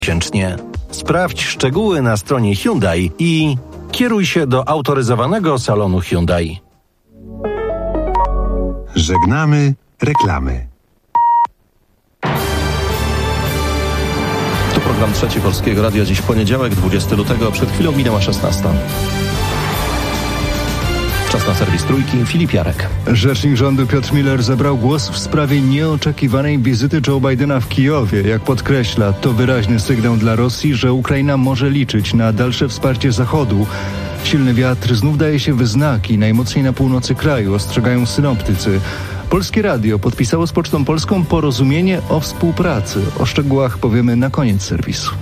miesięcznie. Sprawdź szczegóły na stronie Hyundai i kieruj się do autoryzowanego salonu Hyundai. Żegnamy reklamy. To program Trzeci Polskiego Radia. Dziś poniedziałek, 20 lutego. Przed chwilą minęła 16. Czas na serwis Trójki. Filip Jarek. Rzecznik rządu Piotr Müller zabrał głos w sprawie nieoczekiwanej wizyty Joe Bidena w Kijowie. Jak podkreśla, to wyraźny sygnał dla Rosji, że Ukraina może liczyć na dalsze wsparcie Zachodu. Silny wiatr znów daje się we znaki, najmocniej na północy kraju, ostrzegają synoptycy. Polskie Radio podpisało z Pocztą Polską porozumienie o współpracy. O szczegółach powiemy na koniec serwisu.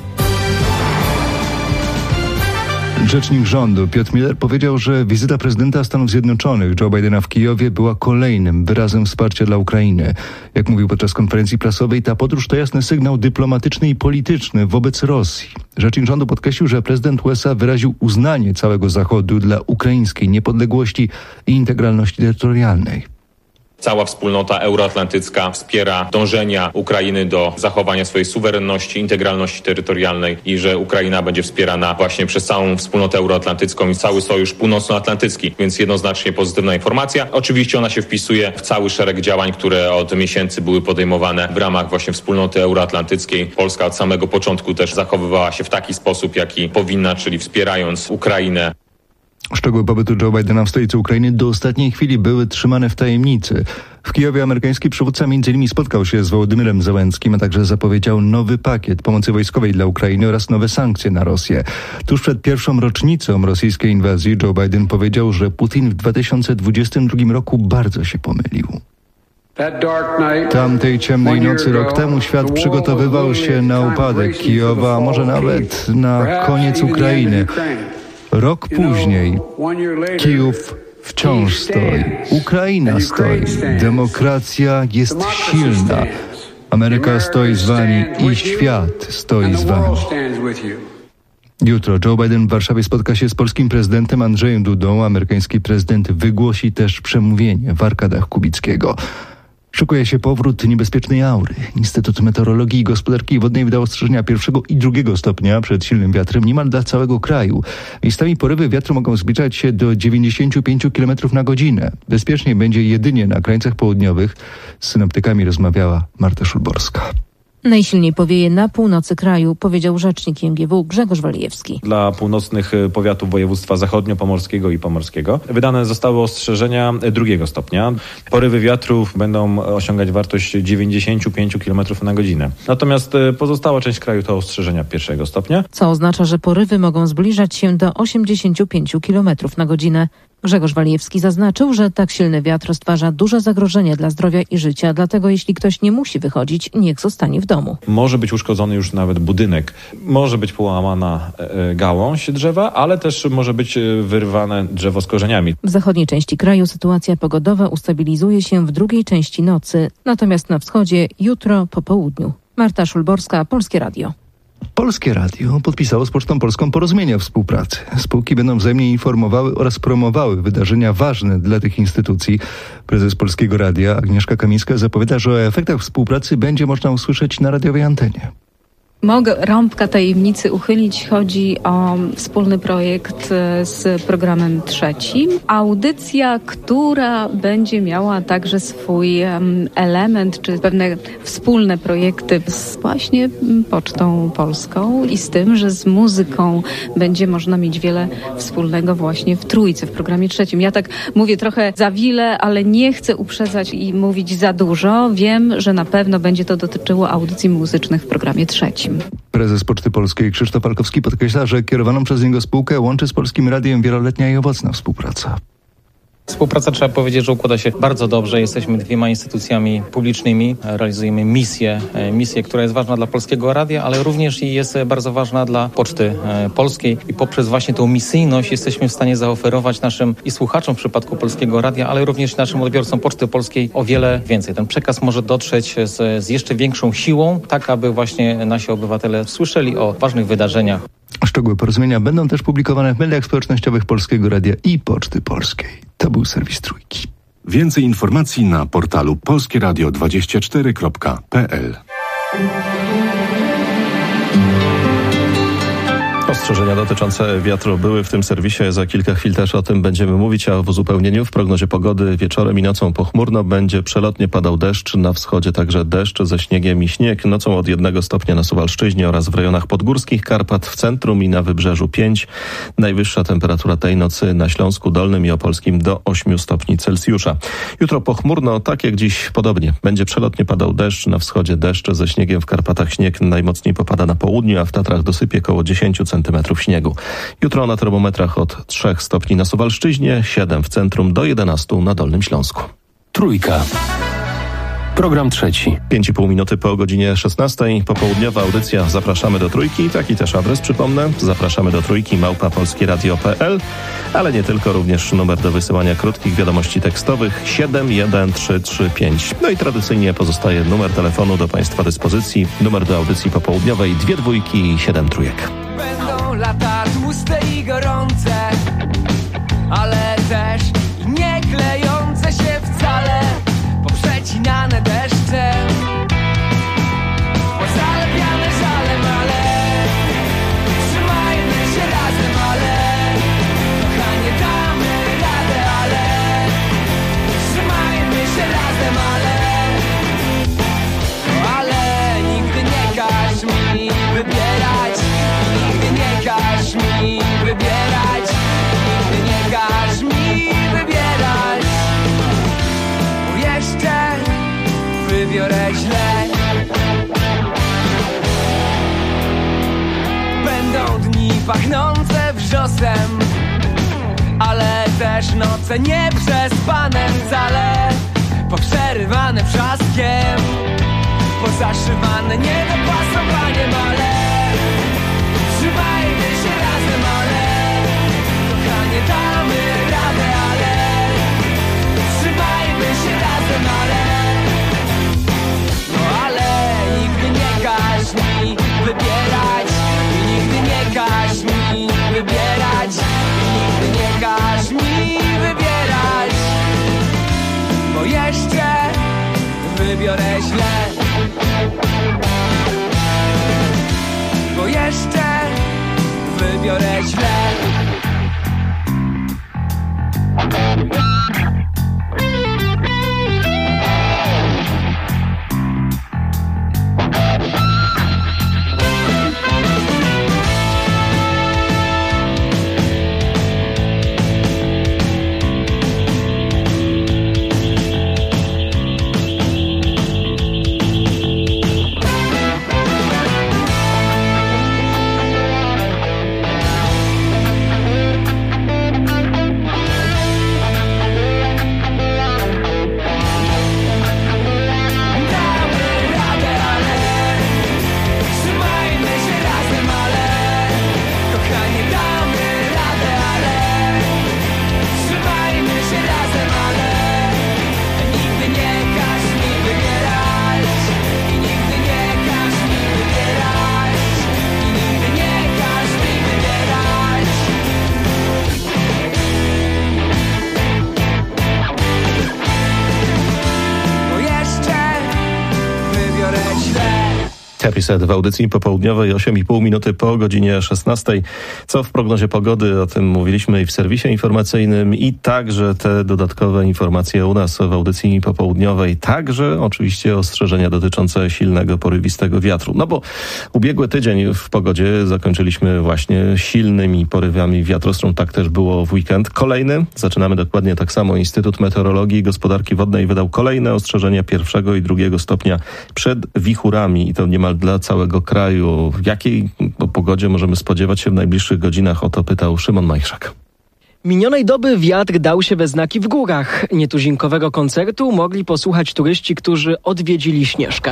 Rzecznik rządu Piotr Müller powiedział, że wizyta prezydenta Stanów Zjednoczonych Joe Bidena w Kijowie była kolejnym wyrazem wsparcia dla Ukrainy. Jak mówił podczas konferencji prasowej, ta podróż to jasny sygnał dyplomatyczny i polityczny wobec Rosji. Rzecznik rządu podkreślił, że prezydent USA wyraził uznanie całego Zachodu dla ukraińskiej niepodległości i integralności terytorialnej. Cała wspólnota euroatlantycka wspiera dążenia Ukrainy do zachowania swojej suwerenności, integralności terytorialnej i że Ukraina będzie wspierana właśnie przez całą wspólnotę euroatlantycką i cały Sojusz Północnoatlantycki, więc jednoznacznie pozytywna informacja. Oczywiście ona się wpisuje w cały szereg działań, które od miesięcy były podejmowane w ramach właśnie wspólnoty euroatlantyckiej. Polska od samego początku też zachowywała się w taki sposób, jaki powinna, czyli wspierając Ukrainę. Szczegóły pobytu Joe Bidena w stolicy Ukrainy do ostatniej chwili były trzymane w tajemnicy. W Kijowie amerykański przywódca m.in. spotkał się z Wołodymyrem Zełenskim, a także zapowiedział nowy pakiet pomocy wojskowej dla Ukrainy oraz nowe sankcje na Rosję. Tuż przed pierwszą rocznicą rosyjskiej inwazji Joe Biden powiedział, że Putin w 2022 roku bardzo się pomylił. Tamtej ciemnej nocy rok temu świat przygotowywał się na upadek Kijowa, a może nawet na koniec Ukrainy. Rok później Kijów wciąż stoi, Ukraina stoi, demokracja jest silna, Ameryka stoi z wami i świat stoi z wami. Jutro Joe Biden w Warszawie spotka się z polskim prezydentem Andrzejem Dudą. Amerykański prezydent wygłosi też przemówienie w Arkadach Kubickiego. Szykuje się powrót niebezpiecznej aury. Instytut Meteorologii i Gospodarki Wodnej wydał ostrzeżenia 1. i 2. stopnia przed silnym wiatrem niemal dla całego kraju. Miejscami porywy wiatru mogą zbliżać się do 95 km na godzinę. Bezpiecznie będzie jedynie na krańcach południowych. Z synoptykami rozmawiała Marta Szulborska. Najsilniej powieje na północy kraju, powiedział rzecznik IMGW Grzegorz Walijewski. Dla północnych powiatów województwa zachodnio-pomorskiego i pomorskiego wydane zostały ostrzeżenia 2. stopnia. Porywy wiatrów będą osiągać wartość 95 km na godzinę. Natomiast pozostała część kraju to ostrzeżenia 1. stopnia. Co oznacza, że porywy mogą zbliżać się do 85 km na godzinę. Grzegorz Walijewski zaznaczył, że tak silny wiatr stwarza duże zagrożenie dla zdrowia i życia, dlatego jeśli ktoś nie musi wychodzić, niech zostanie w domu. Może być uszkodzony już nawet budynek, może być połamana gałąź drzewa, ale też może być wyrwane drzewo z korzeniami. W zachodniej części kraju sytuacja pogodowa ustabilizuje się w drugiej części nocy, natomiast na wschodzie jutro po południu. Marta Szulborska, Polskie Radio. Polskie Radio podpisało z Pocztą Polską porozumienie o współpracy. Spółki będą wzajemnie informowały oraz promowały wydarzenia ważne dla tych instytucji. Prezes Polskiego Radia Agnieszka Kamińska zapowiada, że o efektach współpracy będzie można usłyszeć na radiowej antenie. Mogę rąbka tajemnicy uchylić. Chodzi o wspólny projekt z programem Trzecim. Audycja, która będzie miała także swój element, czy pewne wspólne projekty z właśnie Pocztą Polską i z tym, że z muzyką będzie można mieć wiele wspólnego właśnie w Trójce, w programie Trzecim. Ja tak mówię trochę za wiele, ale nie chcę uprzedzać i mówić za dużo. Wiem, że na pewno będzie to dotyczyło audycji muzycznych w programie Trzecim. Prezes Poczty Polskiej Krzysztof Falkowski podkreśla, że kierowaną przez niego spółkę łączy z Polskim Radiem wieloletnia i owocna współpraca. Współpraca, trzeba powiedzieć, że układa się bardzo dobrze. Jesteśmy 2 instytucjami publicznymi, realizujemy misję, która jest ważna dla Polskiego Radia, ale również i jest bardzo ważna dla Poczty Polskiej i poprzez właśnie tą misyjność jesteśmy w stanie zaoferować naszym i słuchaczom w przypadku Polskiego Radia, ale również naszym odbiorcom Poczty Polskiej o wiele więcej. Ten przekaz może dotrzeć z jeszcze większą siłą, tak aby właśnie nasi obywatele słyszeli o ważnych wydarzeniach. Szczegóły porozumienia będą też publikowane w mediach społecznościowych Polskiego Radia i Poczty Polskiej. To był serwis Trójki. Więcej informacji na portalu polskieradio24.pl. Ostrzeżenia dotyczące wiatru były w tym serwisie. Za kilka chwil też o tym będziemy mówić, a w uzupełnieniu w prognozie pogody wieczorem i nocą pochmurno, będzie przelotnie padał deszcz, na wschodzie także deszcz ze śniegiem i śnieg. Nocą od 1 stopnia na Suwalszczyźnie oraz w rejonach podgórskich Karpat, w centrum i na wybrzeżu 5. Najwyższa temperatura tej nocy na Śląsku Dolnym i Opolskim do 8 stopni Celsjusza. Jutro pochmurno, tak jak dziś podobnie. Będzie przelotnie padał deszcz, na wschodzie deszcz ze śniegiem, w Karpatach śnieg najmocniej popada na południu, a w Tatrach dosypie koło 10 cm śniegu. Jutro na termometrach od 3 stopni na Suwalszczyźnie, 7 w centrum, do 11 na Dolnym Śląsku. Trójka. Program trzeci. 5,5 minuty po godzinie 16. Popołudniowa audycja Zapraszamy do Trójki. Taki też adres, przypomnę. Zapraszamy do Trójki @polskieradio.pl. Ale nie tylko, również numer do wysyłania krótkich wiadomości tekstowych 71335. No i tradycyjnie pozostaje numer telefonu do Państwa dyspozycji. Numer do audycji popołudniowej 2 dwójki i 7 trójek. Będą lata tłuste i gorące, ale też nie klejące się wcale, poprzecinane deszczem, pozalepiane żalem, ale trzymajmy się razem, ale kochanie damy radę, ale trzymajmy się razem, ale nigdy nie każ mi wybierać, nigdy nie każ mi wybierać, nigdy nie każ mi wybierać, bo jeszcze wybiorę źle. Będą dni pachnące wrzosem, ale też noce nieprzespane wcale, poprzerywane wrzaskiem, pozaszywane niedopasowaniem, ale trzymajmy się razem, ale kochanie damy radę, ale trzymajmy się razem, ale nigdy nie każ mi wybierać i nigdy nie każ mi wybierać i nigdy nie każ mi wybierać, bo jeszcze wybiorę źle, bo jeszcze wybiorę źle. Reset w audycji popołudniowej 8,5 minuty po godzinie 16. Co w prognozie pogody? O tym mówiliśmy i w serwisie informacyjnym i także te dodatkowe informacje u nas w audycji popołudniowej. Także oczywiście ostrzeżenia dotyczące silnego, porywistego wiatru. No bo ubiegły tydzień w pogodzie zakończyliśmy właśnie silnymi porywami wiatru. Zresztą tak też było w weekend. Kolejny, zaczynamy dokładnie tak samo. Instytut Meteorologii i Gospodarki Wodnej wydał kolejne ostrzeżenia 1. i 2 stopnia przed wichurami i to niemal dla całego kraju. W jakiej pogodzie możemy spodziewać się w najbliższych godzinach? O to pytał Szymon Majchrzak. Minionej doby wiatr dał się we znaki w górach. Nietuzinkowego koncertu mogli posłuchać turyści, którzy odwiedzili Śnieżkę.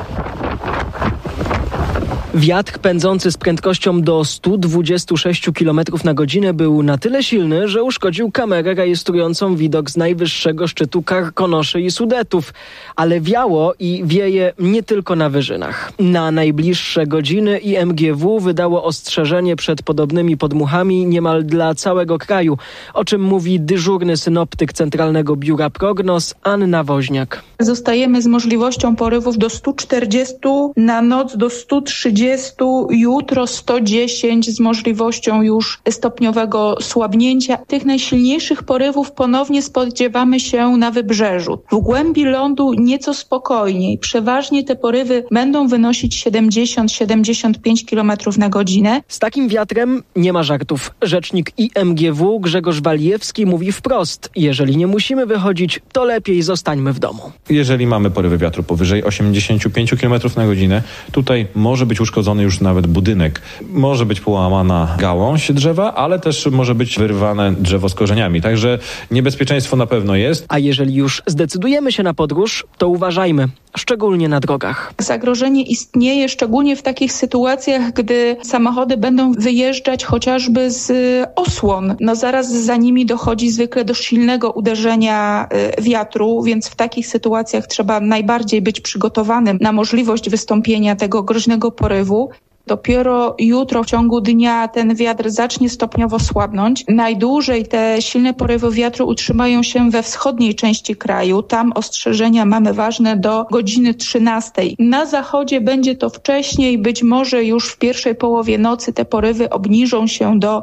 Wiatr pędzący z prędkością do 126 km na godzinę był na tyle silny, że uszkodził kamerę rejestrującą widok z najwyższego szczytu Karkonoszy i Sudetów. Ale wiało i wieje nie tylko na wyżynach. Na najbliższe godziny IMGW wydało ostrzeżenie przed podobnymi podmuchami niemal dla całego kraju, o czym mówi dyżurny synoptyk Centralnego Biura Prognoz Anna Woźniak. Zostajemy z możliwością porywów do 140, na noc do 130 130, jutro 110 z możliwością już stopniowego słabnięcia. Tych najsilniejszych porywów ponownie spodziewamy się na wybrzeżu. W głębi lądu nieco spokojniej. Przeważnie te porywy będą wynosić 70-75 km na godzinę. Z takim wiatrem nie ma żartów. Rzecznik IMGW Grzegorz Walijewski mówi wprost: jeżeli nie musimy wychodzić, to lepiej zostańmy w domu. Jeżeli mamy porywy wiatru powyżej 85 km na godzinę, tutaj może być uszkodzony już nawet budynek. Może być połamana gałąź drzewa, ale też może być wyrwane drzewo z korzeniami. Także niebezpieczeństwo na pewno jest. A jeżeli już zdecydujemy się na podróż, to uważajmy, szczególnie na drogach. Zagrożenie istnieje szczególnie w takich sytuacjach, gdy samochody będą wyjeżdżać chociażby z osłon. Zaraz za nimi dochodzi zwykle do silnego uderzenia wiatru, więc w takich sytuacjach trzeba najbardziej być przygotowanym na możliwość wystąpienia tego groźnego porywu. Dopiero jutro w ciągu dnia ten wiatr zacznie stopniowo słabnąć. Najdłużej te silne porywy wiatru utrzymają się we wschodniej części kraju. Tam ostrzeżenia mamy ważne do godziny 13. Na zachodzie będzie to wcześniej, być może już w pierwszej połowie nocy te porywy obniżą się do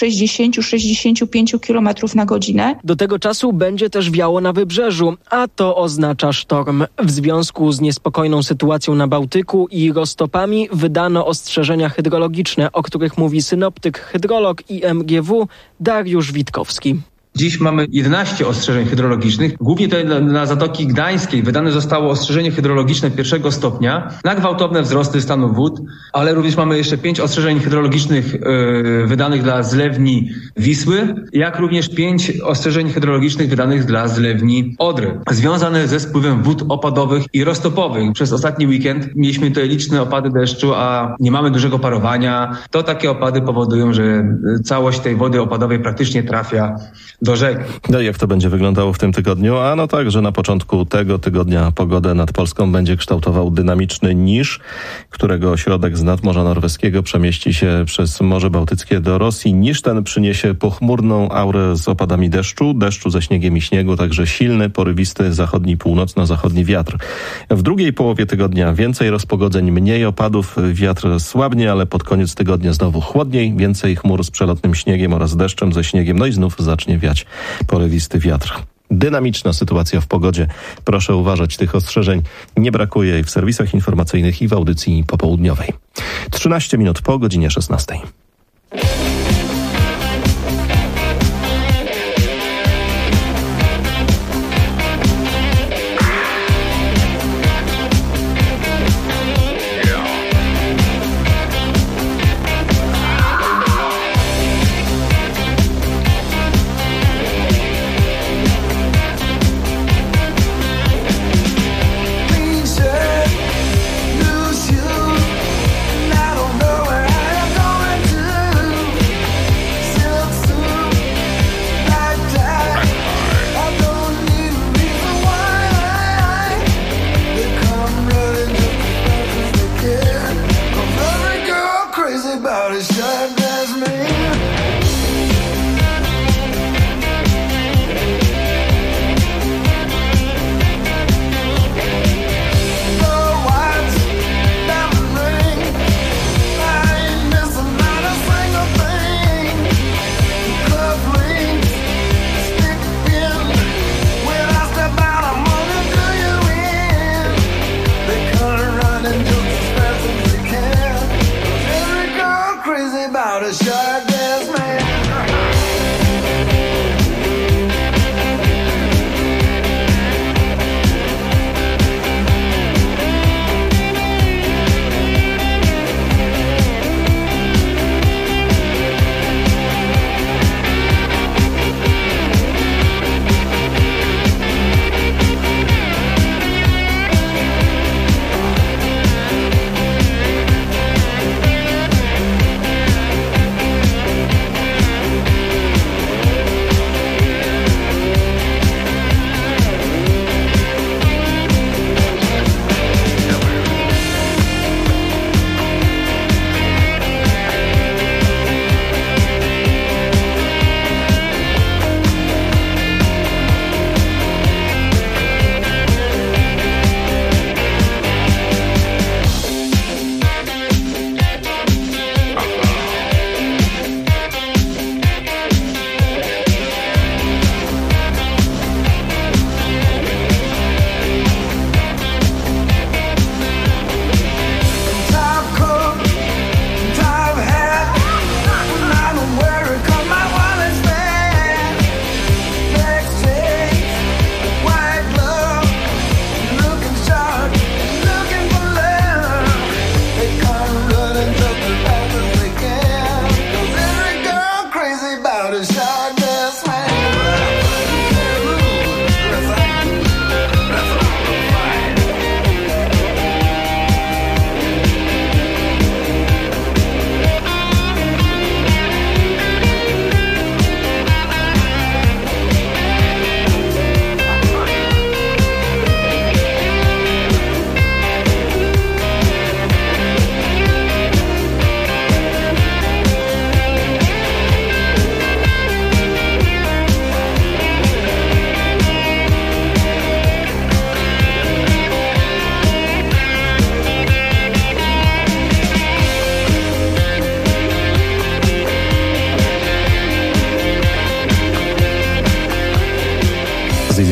60-65 km na godzinę. Do tego czasu będzie też wiało na wybrzeżu, a to oznacza sztorm. W związku z niespokojną sytuacją na Bałtyku i roztopami wydano ostrzeżenia hydrologiczne, o których mówi synoptyk, hydrolog IMGW Dariusz Witkowski. Dziś mamy 11 ostrzeżeń hydrologicznych. Głównie tutaj dla Zatoki Gdańskiej wydane zostało ostrzeżenie hydrologiczne 1. stopnia na gwałtowne wzrosty stanu wód, ale również mamy jeszcze 5 ostrzeżeń hydrologicznych wydanych dla zlewni Wisły, jak również 5 ostrzeżeń hydrologicznych wydanych dla zlewni Odry, związane ze spływem wód opadowych i roztopowych. Przez ostatni weekend mieliśmy tutaj liczne opady deszczu, a nie mamy dużego parowania. To takie opady powodują, że całość tej wody opadowej praktycznie trafia do rzek. No i jak to będzie wyglądało w tym tygodniu? Ano tak, że na początku tego tygodnia pogodę nad Polską będzie kształtował dynamiczny niż, którego ośrodek z nadmorza norweskiego przemieści się przez Morze Bałtyckie do Rosji. Niż ten przyniesie pochmurną aurę z opadami deszczu ze śniegiem i śniegu, także silny, porywisty zachodni, północno-zachodni wiatr. W drugiej połowie tygodnia więcej rozpogodzeń, mniej opadów, wiatr słabnie, ale pod koniec tygodnia znowu chłodniej, więcej chmur z przelotnym śniegiem oraz deszczem ze śniegiem, no i znów zacznie wiać porywisty wiatr. Dynamiczna sytuacja w pogodzie. Proszę uważać, tych ostrzeżeń nie brakuje i w serwisach informacyjnych i w audycji popołudniowej. 13 minut po godzinie 16.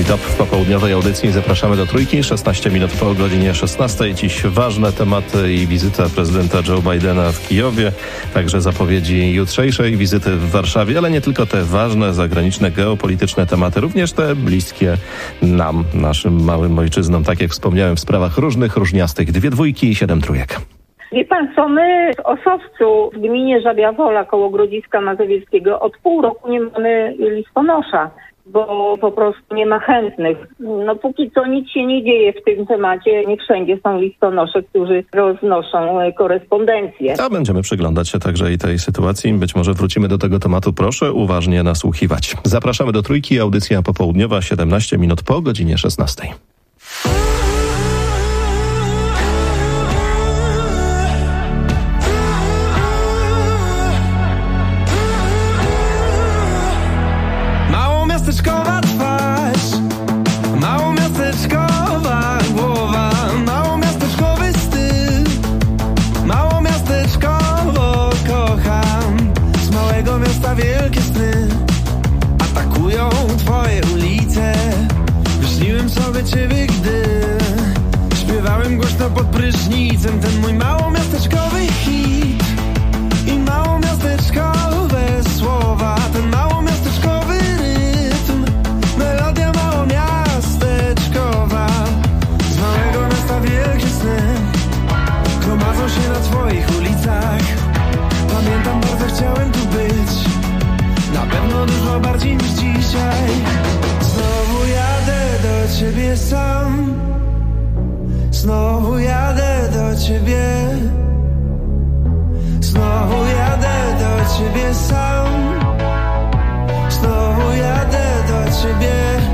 Top w popołudniowej audycji. Zapraszamy do Trójki, 16 minut po godzinie 16. Dziś ważne tematy i wizyta prezydenta Joe Bidena w Kijowie, także zapowiedzi jutrzejszej wizyty w Warszawie, ale nie tylko te ważne, zagraniczne, geopolityczne tematy, również te bliskie nam, naszym małym ojczyznom, tak jak wspomniałem, w sprawach różnych, różniastych. 2 dwójki i 7 trójek. Wie pan co, my w Osowcu, w gminie Żabia Wola koło Grodziska Mazowieckiego od pół roku nie mamy listonosza, bo po prostu nie ma chętnych. No póki co nic się nie dzieje w tym temacie. Nie wszędzie są listonosze, którzy roznoszą korespondencję. A będziemy przyglądać się także i tej sytuacji. Być może wrócimy do tego tematu. Proszę uważnie nasłuchiwać. Zapraszamy do Trójki. Audycja popołudniowa, 17 minut po godzinie 16. Miasteczkowa twarz, mało miasteczkowa głowa, mało miasteczkowy styl, mało miasteczkowo kocham. Z małego miasta wielkie sny atakują twoje ulice. Wyśniłem sobie ciebie, gdy śpiewałem głośno pod prysznicem ten mój mało miasteczkowy hit i mało miasteczkowe słowa, ten mało miasteczkowy rytm, melodia mało miasteczkowa. Z małego miasta wielkie sny gromadzą się na twoich ulicach. Pamiętam, bardzo chciałem tu być, na pewno dużo bardziej niż dzisiaj. Znowu jadę do ciebie sam, znowu jadę do ciebie, znowu jadę do ciebie sam, znowu jadę do ciebie,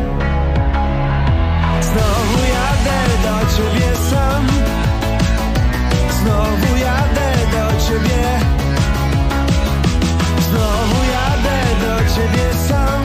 znowu jadę do ciebie sam, znowu jadę do ciebie, znowu jadę do ciebie sam,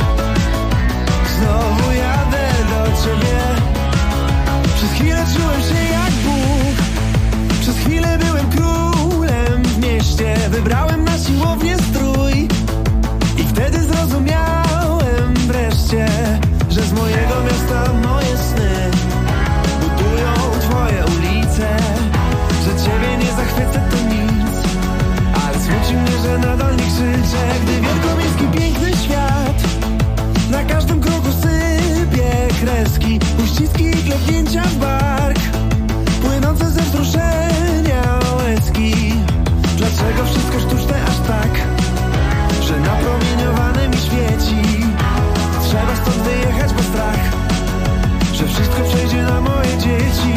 znowu jadę do ciebie. Przez chwilę czułem się jak Bóg, przez chwilę byłem królem w mieście. Wybrałem na siłownię strój i wtedy zrozumiałem wreszcie, że z mojego miasta moje sny budują twoje ulice. Że ciebie nie zachwycę to nic, ale smuci mnie, że nadal nie krzyczę, gdy wielkomiejski piękny świat na każdym kroku sypie kreski, uściski i klepnięcia w bark, płynące ze wzruszenia łezki. Dlaczego wszystko sztuczne aż tak, że napromieniowane mi świeci? Trzeba stąd wyjechać, bo strach, że wszystko przejdzie na moje dzieci.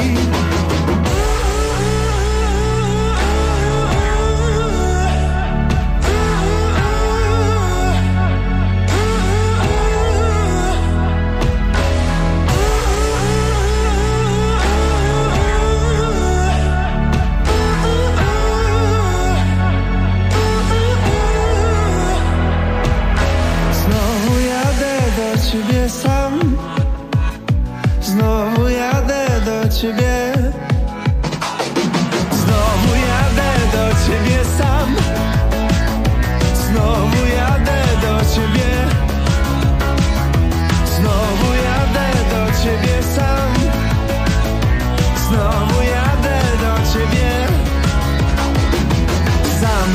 Ciebie sam, znowu jadę do ciebie, znowu jadę do ciebie sam, znowu jadę do ciebie, znowu jadę do ciebie sam, znowu jadę do ciebie sam.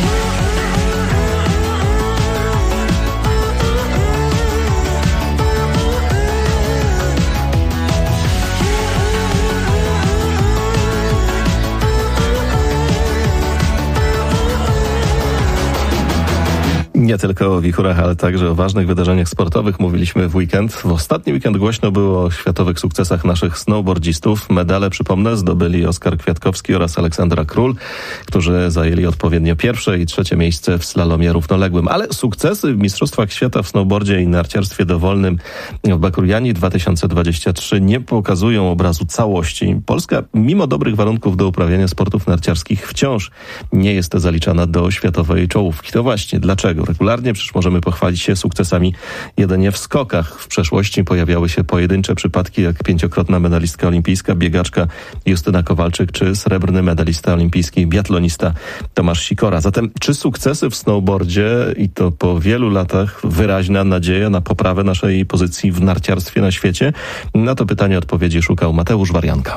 Nie tylko o wichurach, ale także o ważnych wydarzeniach sportowych mówiliśmy w weekend. W ostatni weekend głośno było o światowych sukcesach naszych snowboardzistów. Medale, przypomnę, zdobyli Oskar Kwiatkowski oraz Aleksandra Król, którzy zajęli odpowiednio 1. i 3. miejsce w slalomie równoległym. Ale sukcesy w Mistrzostwach Świata w snowboardzie i narciarstwie dowolnym w Bakuriani 2023 nie pokazują obrazu całości. Polska, mimo dobrych warunków do uprawiania sportów narciarskich, wciąż nie jest zaliczana do światowej czołówki. To właśnie dlaczego? spektakularnie. Przecież możemy pochwalić się sukcesami jedynie w skokach. W przeszłości pojawiały się pojedyncze przypadki jak 5-krotna medalistka olimpijska, biegaczka Justyna Kowalczyk czy srebrny medalista olimpijski biatlonista Tomasz Sikora. Zatem czy sukcesy w snowboardzie i to po wielu latach wyraźna nadzieja na poprawę naszej pozycji w narciarstwie na świecie? Na to pytanie odpowiedzi szukał Mateusz Warianka.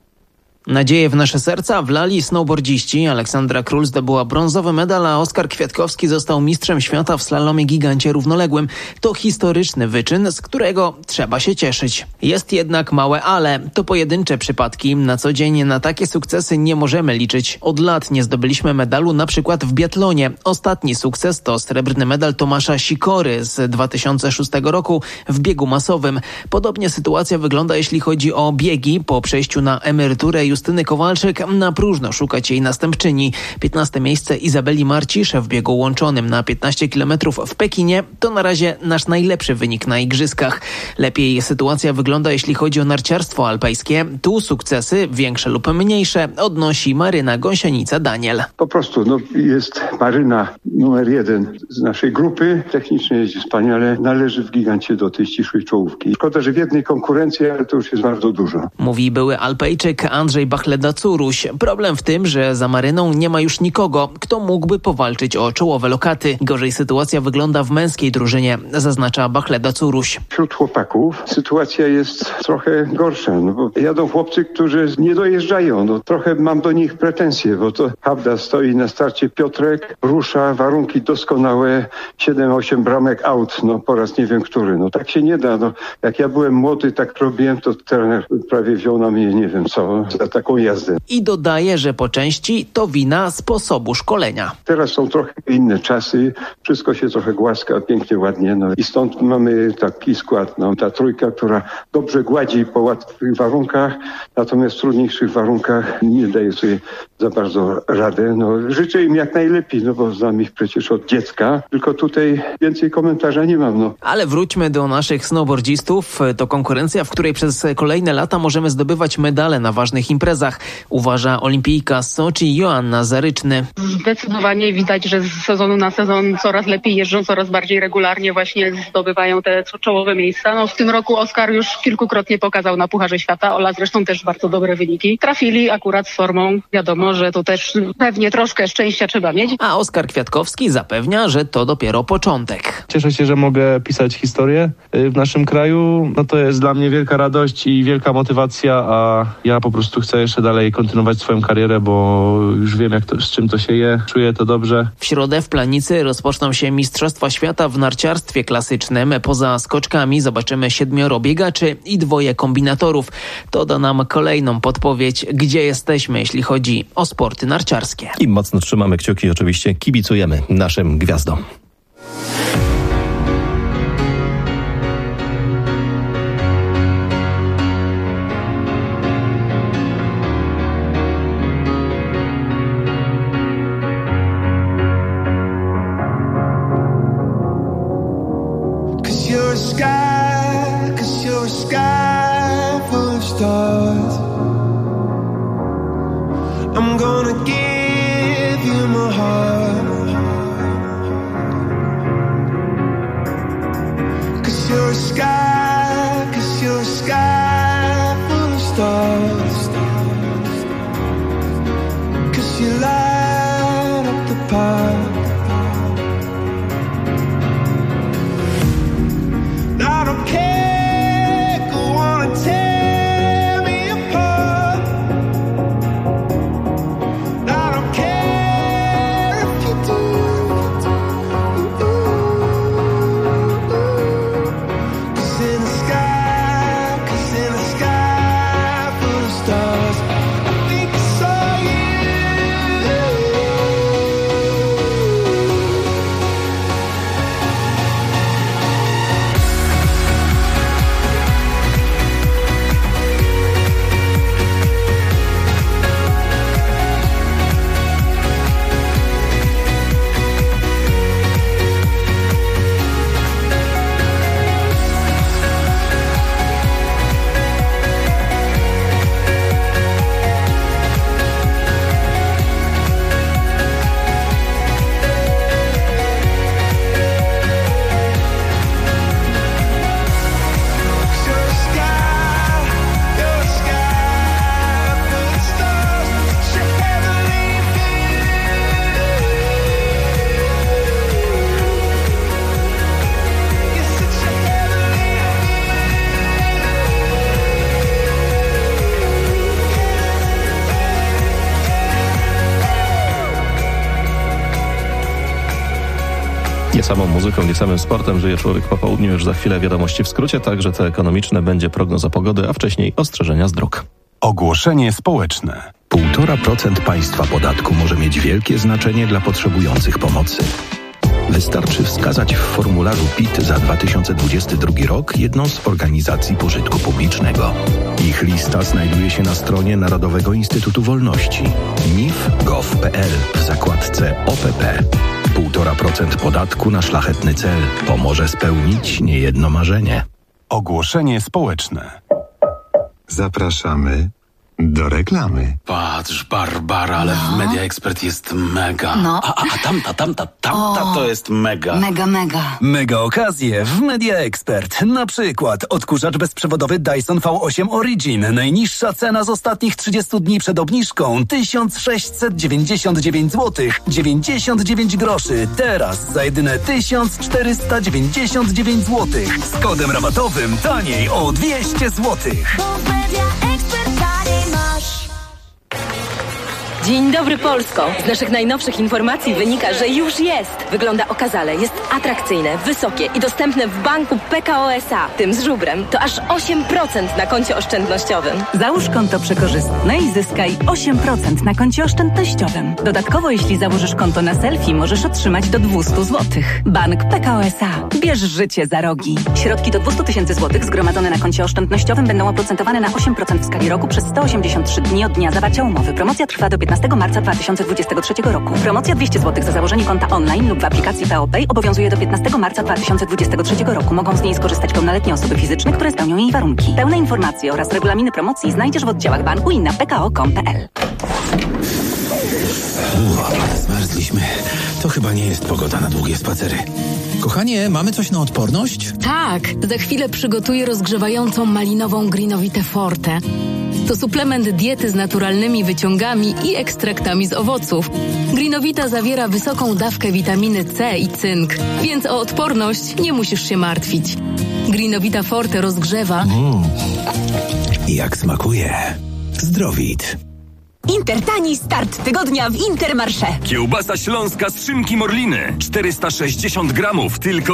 Nadzieję w nasze serca wlali snowboardziści. Aleksandra Król zdobyła brązowy medal, a Oskar Kwiatkowski został mistrzem świata w slalomie gigancie równoległym. To historyczny wyczyn, z którego trzeba się cieszyć. Jest jednak małe ale. To pojedyncze przypadki. Na co dzień na takie sukcesy nie możemy liczyć. Od lat nie zdobyliśmy medalu na przykład w biatlonie. Ostatni sukces to srebrny medal Tomasza Sikory z 2006 roku w biegu masowym. Podobnie sytuacja wygląda, jeśli chodzi o biegi. Po przejściu na emeryturę Justyny Kowalczyk na próżno szukać jej następczyni. 15. miejsce Izabeli Marcisze w biegu łączonym na 15 km w Pekinie to na razie nasz najlepszy wynik na igrzyskach. Lepiej sytuacja wygląda, jeśli chodzi o narciarstwo alpejskie. Tu sukcesy, większe lub mniejsze, odnosi Maryna Gąsienica-Daniel. Po prostu jest Maryna numer 1 z naszej grupy. Technicznie jeździ wspaniale. Należy w gigancie do tej ścisłej czołówki. Szkoda, że w jednej konkurencji, ale to już jest bardzo dużo. Mówi były Alpejczyk Andrzej Bachleda-Curuś. Problem w tym, że za Maryną nie ma już nikogo, kto mógłby powalczyć o czołowe lokaty. Gorzej sytuacja wygląda w męskiej drużynie, zaznacza Bachleda-Curuś. Wśród chłopaków sytuacja jest trochę gorsza, bo jadą chłopcy, którzy nie dojeżdżają. Trochę mam do nich pretensje, bo to Habda stoi na starcie, Piotrek rusza, warunki doskonałe, 7-8 bramek out, po raz nie wiem który. Tak się nie da. Jak ja byłem młody, tak robiłem, to trener prawie wziął na mnie nie wiem co, za taką jazdę. I dodaje, że po części to wina sposobu szkolenia. Teraz są trochę inne czasy, wszystko się trochę głaska, pięknie, ładnie. I stąd mamy taki skład, ta trójka, która dobrze gładzi po łatwych warunkach, natomiast w trudniejszych warunkach nie daje sobie za bardzo radę. Życzę im jak najlepiej, bo znam ich przecież od dziecka, tylko tutaj więcej komentarza nie mam. Ale wróćmy do naszych snowboardzistów. To konkurencja, w której przez kolejne lata możemy zdobywać medale na ważnych imprezach, uważa olimpijka z Soczi Joanna Zaryczny. Zdecydowanie widać, że z sezonu na sezon coraz lepiej jeżdżą, coraz bardziej regularnie właśnie zdobywają te czołowe miejsca. W tym roku Oskar już kilkukrotnie pokazał na Pucharze Świata, Ola zresztą też bardzo dobre wyniki. Trafili akurat z formą, wiadomo, że to też pewnie troszkę szczęścia trzeba mieć. A Oskar Kwiatkowski zapewnia, że to dopiero początek. Cieszę się, że mogę pisać historię w naszym kraju. To jest dla mnie wielka radość i wielka motywacja, a ja po prostu chcę jeszcze dalej kontynuować swoją karierę, bo już wiem z czym to się je, czuję to dobrze. W środę w Planicy rozpoczną się Mistrzostwa Świata w narciarstwie klasycznym. Poza skoczkami zobaczymy 7 biegaczy i 2 kombinatorów. To da nam kolejną podpowiedź, gdzie jesteśmy, jeśli chodzi o sporty narciarskie. I mocno trzymamy kciuki i oczywiście kibicujemy naszym gwiazdom. I'm gonna give you my heart. Nie samą muzyką, nie samym sportem żyje człowiek po południu. Już za chwilę wiadomości w skrócie, także te ekonomiczne, będzie prognoza pogody, a wcześniej ostrzeżenia z dróg. Ogłoszenie społeczne. 1,5% państwa podatku może mieć wielkie znaczenie dla potrzebujących pomocy. Wystarczy wskazać w formularzu PIT za 2022 rok jedną z organizacji pożytku publicznego. Ich lista znajduje się na stronie Narodowego Instytutu Wolności mif.gov.pl w zakładce OPP. 1,5% podatku na szlachetny cel pomoże spełnić niejedno marzenie. Ogłoszenie społeczne. Zapraszamy do reklamy. Patrz, Barbara, ale w Media Expert jest mega. No. A tamta to jest mega. Mega. Mega okazje w Media Expert. Na przykład odkurzacz bezprzewodowy Dyson V8 Origin. Najniższa cena z ostatnich 30 dni przed obniżką 1699 zł 99 groszy. Teraz za jedyne 1499 zł. Z kodem rabatowym taniej o 200 zł. Dzień dobry, Polsko! Z naszych najnowszych informacji wynika, że już jest. Wygląda okazale, jest atrakcyjne, wysokie i dostępne w banku PKO SA. Tym z żubrem to aż 8% na koncie oszczędnościowym. Załóż konto przekorzystne i zyskaj 8% na koncie oszczędnościowym. Dodatkowo, jeśli założysz konto na selfie, możesz otrzymać do 200 zł. Bank PKO SA. Bierz życie za rogi. Środki do 200 000 złotych zgromadzone na koncie oszczędnościowym będą oprocentowane na 8% w skali roku przez 183 dni od dnia zawarcia umowy. Promocja trwa do 15 marca 2023 roku. Promocja 200 zł za założenie konta online lub w aplikacji PO Pay obowiązuje do 15 marca 2023 roku. Mogą z niej skorzystać pełnoletnie osoby fizyczne, które spełnią jej warunki. Pełne informacje oraz regulaminy promocji znajdziesz w oddziałach banku i na pko.com.pl. Zmarzliśmy. To chyba nie jest pogoda na długie spacery. Kochanie, mamy coś na odporność? Tak, za chwilę przygotuję rozgrzewającą malinową Greenowitę Forte. To suplement diety z naturalnymi wyciągami i ekstraktami z owoców. Greenowita zawiera wysoką dawkę witaminy C i cynk, więc o odporność nie musisz się martwić. Greenowita Forte rozgrzewa. Jak smakuje. Zdrowit. Intertani start tygodnia w Intermarché. Kiełbasa śląska z szynki Morliny 460 gramów, tylko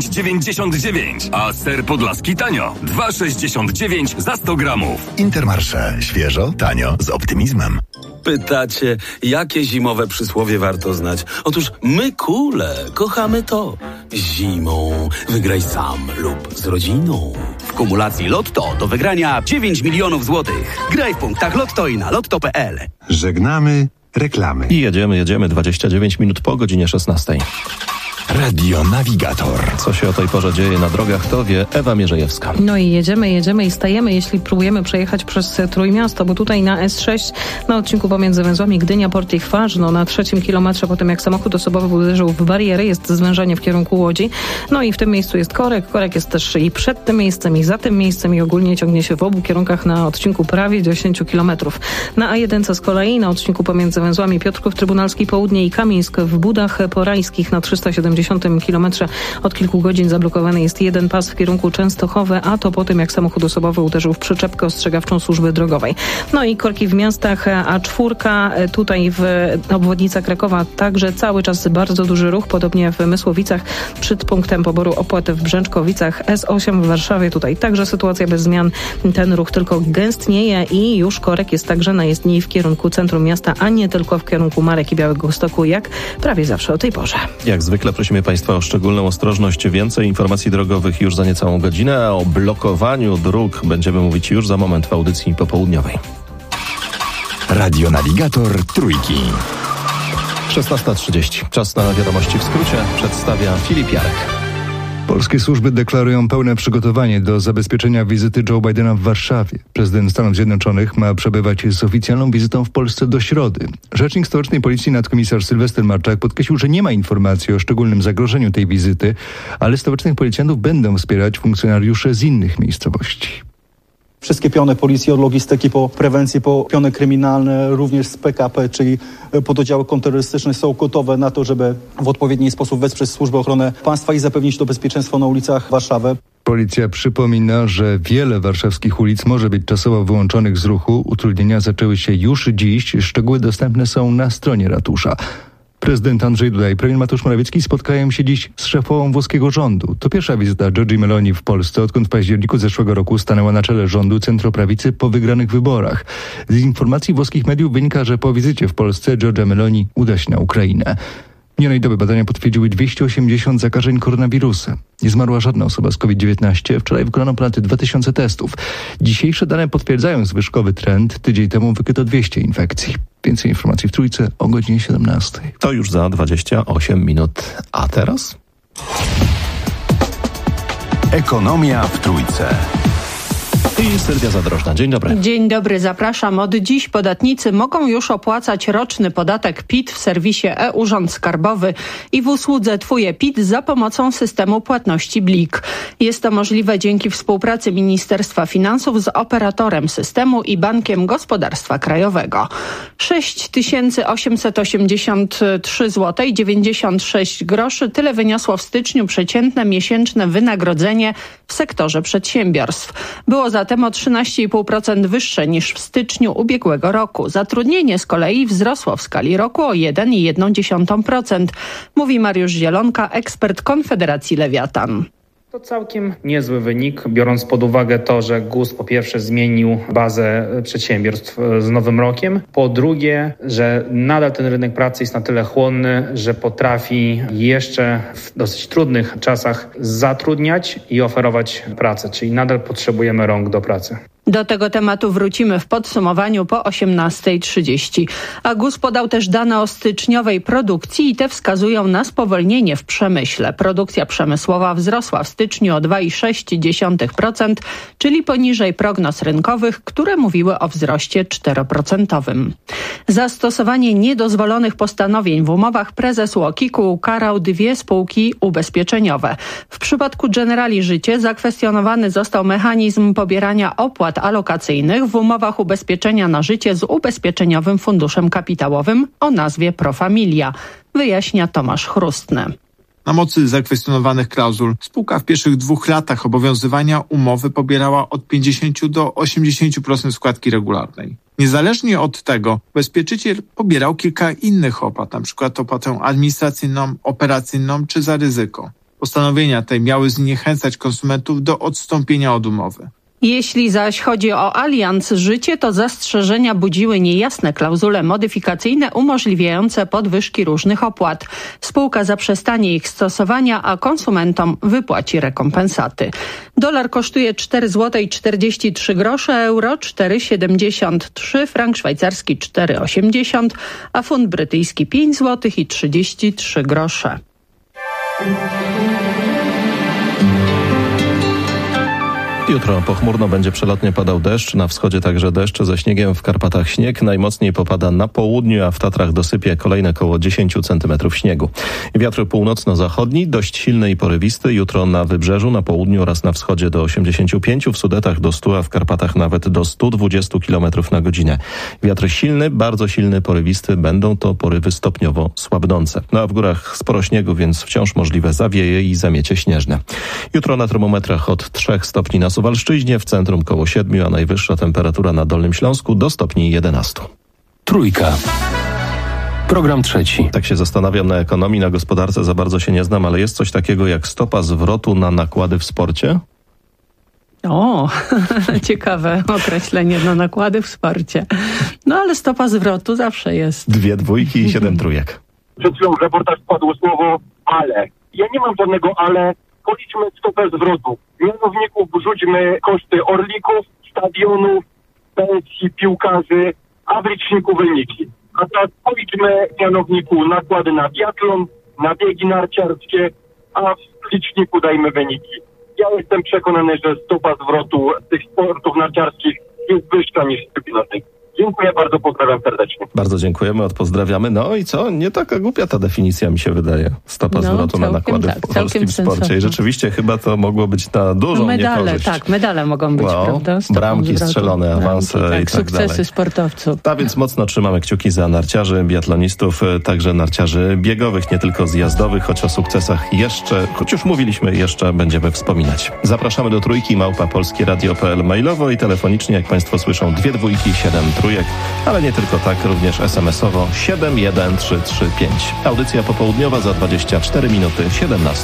9,99. A ser podlaski tanio 2,69 za 100 gramów. Intermarché. Świeżo, tanio, z optymizmem. Pytacie, jakie zimowe przysłowie warto znać? Otóż my kule kochamy to. Zimą wygraj sam lub z rodziną. W kumulacji Lotto do wygrania 9 milionów złotych. Graj w punktach Lotto i na lotto.pl. Żegnamy reklamy. I jedziemy 29 minut po godzinie 16. Radio Navigator. Co się o tej porze dzieje na drogach, to wie Ewa Mierzejewska. No i jedziemy i stajemy, jeśli próbujemy przejechać przez Trójmiasto, bo tutaj na S6, na odcinku pomiędzy węzłami Gdynia-Port i Chwarzno, na 3. kilometrze, po tym jak samochód osobowy uderzył w barierę, jest zwężenie w kierunku Łodzi. No i w tym miejscu jest korek. Korek jest też i przed tym miejscem, i za tym miejscem, i ogólnie ciągnie się w obu kierunkach na odcinku prawie 10 kilometrów. Na A1 z kolei, na odcinku pomiędzy węzłami Piotrków Trybunalski Południe i Kamińsk w Budach Porajskich na 370 kilometrze od kilku godzin zablokowany jest jeden pas w kierunku Częstochowy, a to po tym jak samochód osobowy uderzył w przyczepkę ostrzegawczą służby drogowej. No i korki w miastach, A4 tutaj w obwodnica Krakowa także cały czas bardzo duży ruch, podobnie w Mysłowicach przed punktem poboru opłat w Brzęczkowicach, S8 w Warszawie tutaj także sytuacja bez zmian, ten ruch tylko gęstnieje i już korek jest także na jezdni w kierunku centrum miasta, a nie tylko w kierunku Marek i Białegostoku, jak prawie zawsze o tej porze. Jak zwykle prosimy Państwa o szczególną ostrożność. Więcej informacji drogowych już za niecałą godzinę, a o blokowaniu dróg będziemy mówić już za moment w audycji popołudniowej. Radio Navigator Trójki. 16:30. Czas na wiadomości w skrócie. Przedstawia Filip Jarek. Polskie służby deklarują pełne przygotowanie do zabezpieczenia wizyty Joe Bidena w Warszawie. Prezydent Stanów Zjednoczonych ma przebywać z oficjalną wizytą w Polsce do środy. Rzecznik stołecznej policji nadkomisarz Sylwester Marczak podkreślił, że nie ma informacji o szczególnym zagrożeniu tej wizyty, ale stołecznych policjantów będą wspierać funkcjonariusze z innych miejscowości. Wszystkie piony policji, od logistyki po prewencję, po piony kryminalne, również z PKP, czyli pododdziały kontrterrorystyczne są gotowe na to, żeby w odpowiedni sposób wesprzeć Służbę Ochrony Państwa i zapewnić to bezpieczeństwo na ulicach Warszawy. Policja przypomina, że wiele warszawskich ulic może być czasowo wyłączonych z ruchu. Utrudnienia zaczęły się już dziś. Szczegóły dostępne są na stronie ratusza. Prezydent Andrzej Duda i premier Mateusz Morawiecki spotkają się dziś z szefową włoskiego rządu. To pierwsza wizyta Giorgii Meloni w Polsce, odkąd w październiku zeszłego roku stanęła na czele rządu centroprawicy po wygranych wyborach. Z informacji włoskich mediów wynika, że po wizycie w Polsce Giorgia Meloni uda się na Ukrainę. Minionej doby badania potwierdziły 280 zakażeń koronawirusem. Nie zmarła żadna osoba z COVID-19. Wczoraj wykonano ponad 2000 testów. Dzisiejsze dane potwierdzają zwyżkowy trend. Tydzień temu wykryto 200 infekcji. Więcej informacji w Trójce o godzinie 17. To już za 28 minut. A teraz? Ekonomia w Trójce. I Sylwia Zadrożna. Dzień dobry. Dzień dobry, zapraszam. Od dziś podatnicy mogą już opłacać roczny podatek PIT w serwisie e-Urząd Skarbowy i w usłudze Twój e-PIT za pomocą systemu płatności Blik. Jest to możliwe dzięki współpracy Ministerstwa Finansów z operatorem systemu i Bankiem Gospodarstwa Krajowego. 6883 zł 96 groszy. Tyle wyniosło w styczniu przeciętne miesięczne wynagrodzenie w sektorze przedsiębiorstw. Było zatem o 13,5% wyższe niż w styczniu ubiegłego roku. Zatrudnienie z kolei wzrosło w skali roku o 1,1%, mówi Mariusz Zielonka, ekspert Konfederacji Lewiatan. To całkiem niezły wynik, biorąc pod uwagę to, że GUS po pierwsze zmienił bazę przedsiębiorstw z nowym rokiem, po drugie, że nadal ten rynek pracy jest na tyle chłonny, że potrafi jeszcze w dosyć trudnych czasach zatrudniać i oferować pracę, czyli nadal potrzebujemy rąk do pracy. Do tego tematu wrócimy w podsumowaniu po 18:30. A GUS podał też dane o styczniowej produkcji i te wskazują na spowolnienie w przemyśle. Produkcja przemysłowa wzrosła w styczniu o 2,6%, czyli poniżej prognoz rynkowych, które mówiły o wzroście 4%. Za stosowanie niedozwolonych postanowień w umowach prezes UOKiK-u ukarał 2 spółki ubezpieczeniowe. W przypadku Generali Życie zakwestionowany został mechanizm pobierania opłat alokacyjnych w umowach ubezpieczenia na życie z Ubezpieczeniowym Funduszem Kapitałowym o nazwie Profamilia, wyjaśnia Tomasz Chrustny. Na mocy zakwestionowanych klauzul spółka w pierwszych 2 latach obowiązywania umowy pobierała od 50 do 80% składki regularnej. Niezależnie od tego ubezpieczyciel pobierał kilka innych opłat, np. opłatę administracyjną, operacyjną czy za ryzyko. Postanowienia te miały zniechęcać konsumentów do odstąpienia od umowy. Jeśli zaś chodzi o Allianz Życie, to zastrzeżenia budziły niejasne klauzule modyfikacyjne umożliwiające podwyżki różnych opłat. Spółka zaprzestanie ich stosowania, a konsumentom wypłaci rekompensaty. Dolar kosztuje 4,43 zł, euro 4,73, frank szwajcarski 4,80, a funt brytyjski 5,33 zł. Jutro pochmurno, będzie przelotnie padał deszcz, na wschodzie także deszcz ze śniegiem, w Karpatach śnieg. Najmocniej popada na południu, a w Tatrach dosypie kolejne około 10 cm śniegu. Wiatr północno-zachodni, dość silny i porywisty. Jutro na wybrzeżu, na południu oraz na wschodzie do 85, w Sudetach do 100, a w Karpatach nawet do 120 km na godzinę. Wiatr silny, bardzo silny, porywisty. Będą to porywy stopniowo słabnące. No a w górach sporo śniegu, więc wciąż możliwe zawieje i zamiecie śnieżne. Jutro na termometrach od 3 stopni na Suwalszczyźnie, w centrum koło 7, a najwyższa temperatura na Dolnym Śląsku do stopni 11. Trójka. Program trzeci. Tak się zastanawiam na ekonomii, na gospodarce za bardzo się nie znam, ale jest coś takiego jak stopa zwrotu na nakłady w sporcie? O, ciekawe określenie, na nakłady w sporcie. No ale stopa zwrotu zawsze jest. 2 dwójki i 7 trójek. Przed chwilą w reportaż padło słowo ale. Ja nie mam żadnego ale. Policzmy stopę zwrotu. Mianowników wrzućmy koszty orlików, stadionów, pensji, piłkarzy, a w liczniku wyniki. A teraz policzmy w mianowniku nakłady na biatlon, na biegi narciarskie, a w liczniku dajmy wyniki. Ja jestem przekonany, że stopa zwrotu tych sportów narciarskich jest wyższa niż w piłkarskich. Dziękuję bardzo, pozdrawiam serdecznie. Bardzo dziękujemy, odpozdrawiamy. No i co? Nie taka głupia ta definicja mi się wydaje. Stopa zwrotu na nakłady w polskim sporcie. I rzeczywiście chyba to mogło być na dużą niekorzyść. Tak, medale mogą być, prawda? Bramki strzelone, awanse i tak sukcesy dalej. sportowców. A więc mocno trzymamy kciuki za narciarzy, biatlonistów, także narciarzy biegowych, nie tylko zjazdowych, choć o sukcesach jeszcze, choć już mówiliśmy, jeszcze będziemy wspominać. Zapraszamy do Trójki, @polskieradio.pl, mailowo i telefonicznie, jak Państwo słyszą, 2 dwójki, 7 trójek. trójek, ale nie tylko tak, również SMS-owo 71335. Audycja popołudniowa za 24 minuty 17.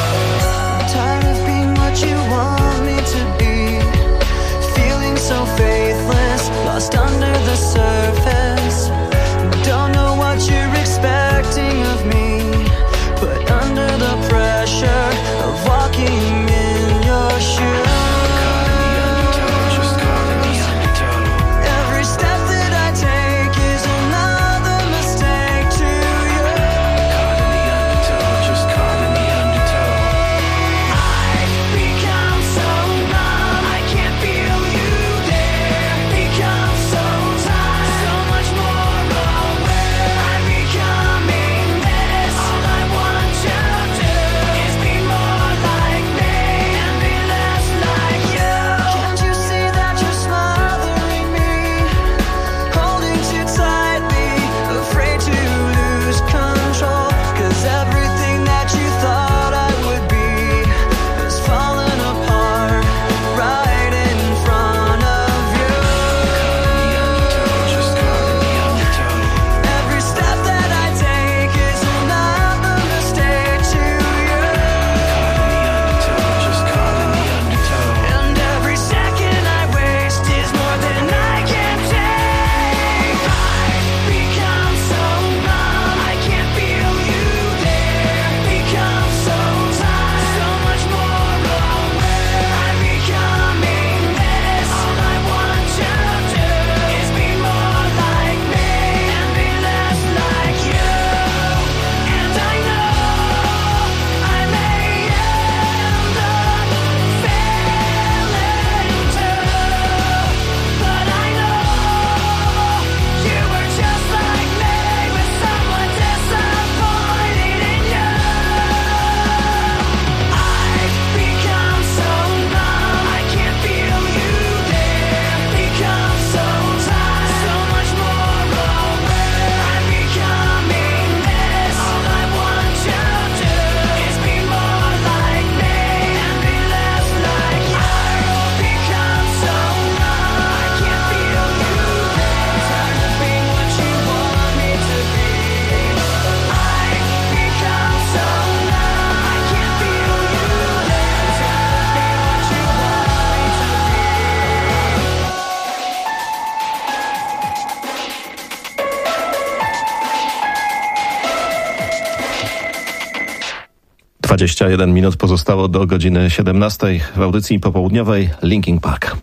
- 21 minut pozostało do godziny 17 w audycji popołudniowej Linkin Park.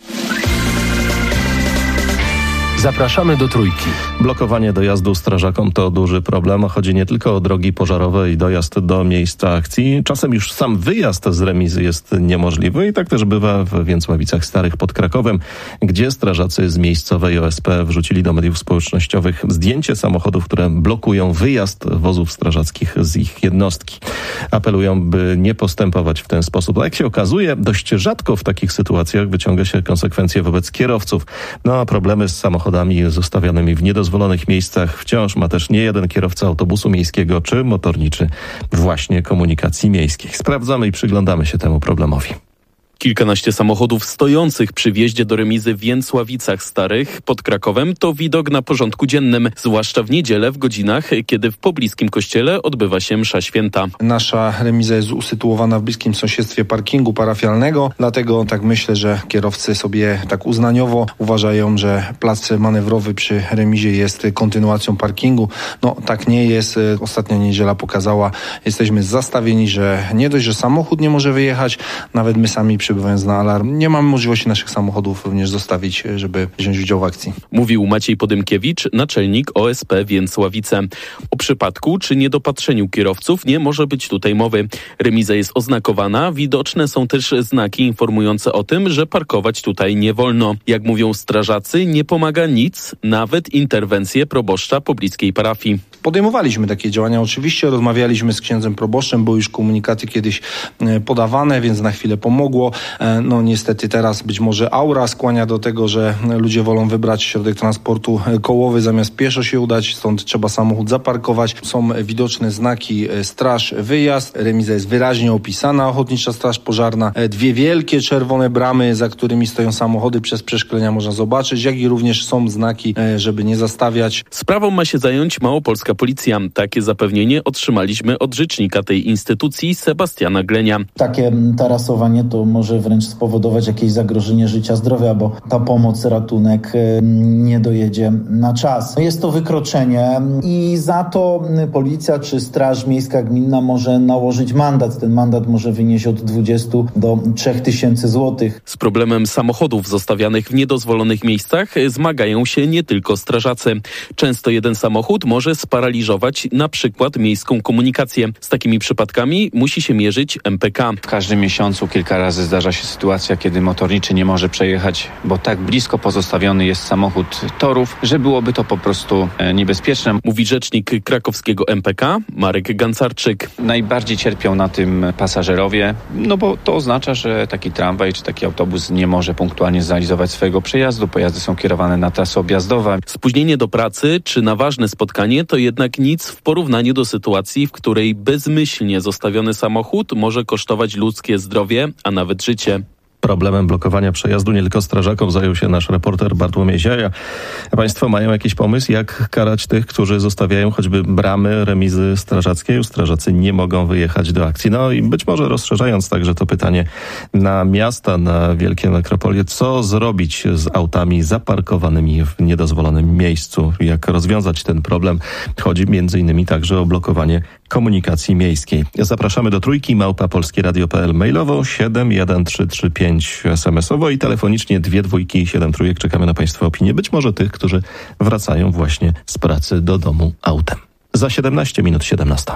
Zapraszamy do Trójki. Blokowanie dojazdu strażakom to duży problem. Chodzi nie tylko o drogi pożarowe i dojazd do miejsca akcji. Czasem już sam wyjazd z remizy jest niemożliwy i tak też bywa w Więcławicach Starych pod Krakowem, gdzie strażacy z miejscowej OSP wrzucili do mediów społecznościowych zdjęcie samochodów, które blokują wyjazd wozów strażackich z ich jednostki. Apelują, by nie postępować w ten sposób. A jak się okazuje, dość rzadko w takich sytuacjach wyciąga się konsekwencje wobec kierowców. No a problemy z samochodami zostawianymi w niedozwolonych miejscach wciąż ma też niejeden kierowca autobusu miejskiego czy motorniczy właśnie komunikacji miejskiej. Sprawdzamy i przyglądamy się temu problemowi. Kilkanaście samochodów stojących przy wjeździe do remizy w Więcławicach Starych pod Krakowem to widok na porządku dziennym, zwłaszcza w niedzielę w godzinach, kiedy w pobliskim kościele odbywa się msza święta. Nasza remiza jest usytuowana w bliskim sąsiedztwie parkingu parafialnego, dlatego tak myślę, że kierowcy sobie tak uznaniowo uważają, że plac manewrowy przy remizie jest kontynuacją parkingu. No tak nie jest. Ostatnia niedziela pokazała, jesteśmy zastawieni, że nie dość, że samochód nie może wyjechać, nawet my sami przybywając na alarm, nie mamy możliwości naszych samochodów również zostawić, żeby wziąć udział w akcji. Mówił Maciej Podymkiewicz, naczelnik OSP Więcławice. O przypadku czy niedopatrzeniu kierowców nie może być tutaj mowy. Remiza jest oznakowana, widoczne są też znaki informujące o tym, że parkować tutaj nie wolno. Jak mówią strażacy, nie pomaga nic, nawet interwencje proboszcza pobliskiej parafii. podejmowaliśmy takie działania. Oczywiście rozmawialiśmy z księdzem proboszczem, były już komunikaty kiedyś podawane, więc na chwilę pomogło. No niestety teraz być może aura skłania do tego, że ludzie wolą wybrać środek transportu kołowy zamiast pieszo się udać, stąd trzeba samochód zaparkować. Są widoczne znaki straż, wyjazd. Remiza jest wyraźnie opisana, Ochotnicza Straż Pożarna. Dwie wielkie czerwone bramy, za którymi stoją samochody, przez przeszklenia można zobaczyć, jak i również są znaki, żeby nie zastawiać. Sprawą ma się zająć małopolska policja. Takie zapewnienie otrzymaliśmy od rzecznika tej instytucji, Sebastiana Glenia. Takie tarasowanie to może wręcz spowodować jakieś zagrożenie życia, zdrowia, bo ta pomoc, ratunek nie dojedzie na czas. Jest to wykroczenie i za to policja czy Straż Miejska Gminna może nałożyć mandat. Ten mandat może wynieść od 20 do 3000 złotych. Z problemem samochodów zostawianych w niedozwolonych miejscach zmagają się nie tylko strażacy. Często jeden samochód może sparaliżować na przykład miejską komunikację. Z takimi przypadkami musi się mierzyć MPK. W każdym miesiącu kilka razy zdarza się sytuacja, kiedy motorniczy nie może przejechać, bo tak blisko pozostawiony jest samochód torów, że byłoby to po prostu niebezpieczne. Mówi rzecznik krakowskiego MPK Marek Gancarczyk. Najbardziej cierpią na tym pasażerowie, no bo to oznacza, że taki tramwaj czy taki autobus nie może punktualnie zrealizować swojego przejazdu. Pojazdy są kierowane na trasy objazdowe. Spóźnienie do pracy czy na ważne spotkanie to jednak nic w porównaniu do sytuacji, w której bezmyślnie zostawiony samochód może kosztować ludzkie zdrowie, a nawet życie. Problemem blokowania przejazdu nie tylko strażakom zajął się nasz reporter Bartłomiej Ziaja. Państwo mają jakiś pomysł, jak karać tych, którzy zostawiają choćby bramy remizy strażackiej? Strażacy nie mogą wyjechać do akcji. No i być może rozszerzając także to pytanie na miasta, na wielkie metropolie, co zrobić z autami zaparkowanymi w niedozwolonym miejscu? Jak rozwiązać ten problem? Chodzi m.in. także o blokowanie komunikacji miejskiej. Zapraszamy do Trójki, @polskieradio.pl, mailowo 71335 SMS-owo i telefonicznie 2 dwójki i 7 trójek. Czekamy na Państwa opinie, być może tych, którzy wracają właśnie z pracy do domu autem. Za 17 minut 17.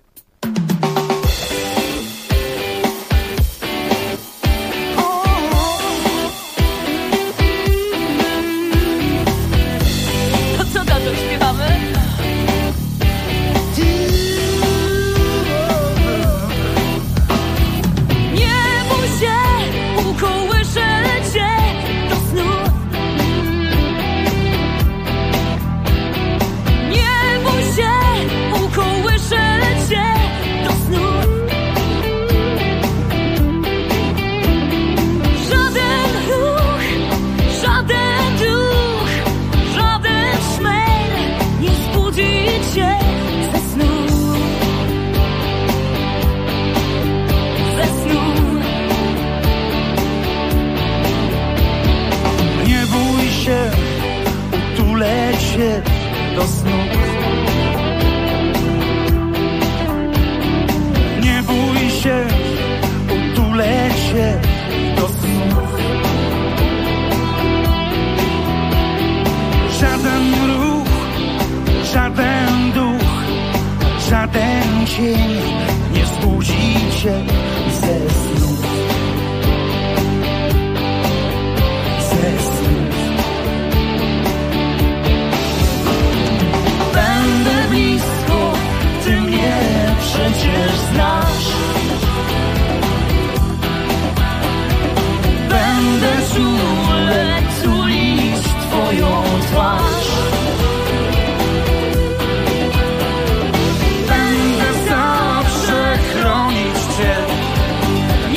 Do snu. Nie bój się, utulę się do snu. Żaden ruch, żaden duch, żaden cień nie zbudzi cię ze snu. Ze snu. Przecież znasz. Będę czule tulić twoją twarz. Będę zawsze chronić cię.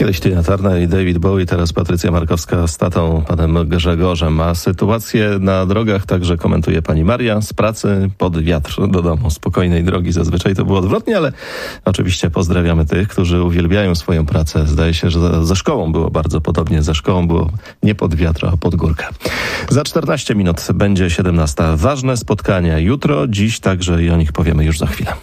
Kiedyś Tina Turner i David Bowie, teraz Patrycja Markowska z tatą, panem Grzegorzem. A sytuację na drogach także komentuje pani Maria. Z pracy pod wiatr do domu. Spokojnej drogi. Zazwyczaj to było odwrotnie, ale oczywiście pozdrawiamy tych, którzy uwielbiają swoją pracę. Zdaje się, że ze szkołą było bardzo podobnie. Ze szkołą było nie pod wiatr, a pod górkę. Za 14 minut będzie 17. Ważne spotkania jutro, dziś także i o nich powiemy już za chwilę.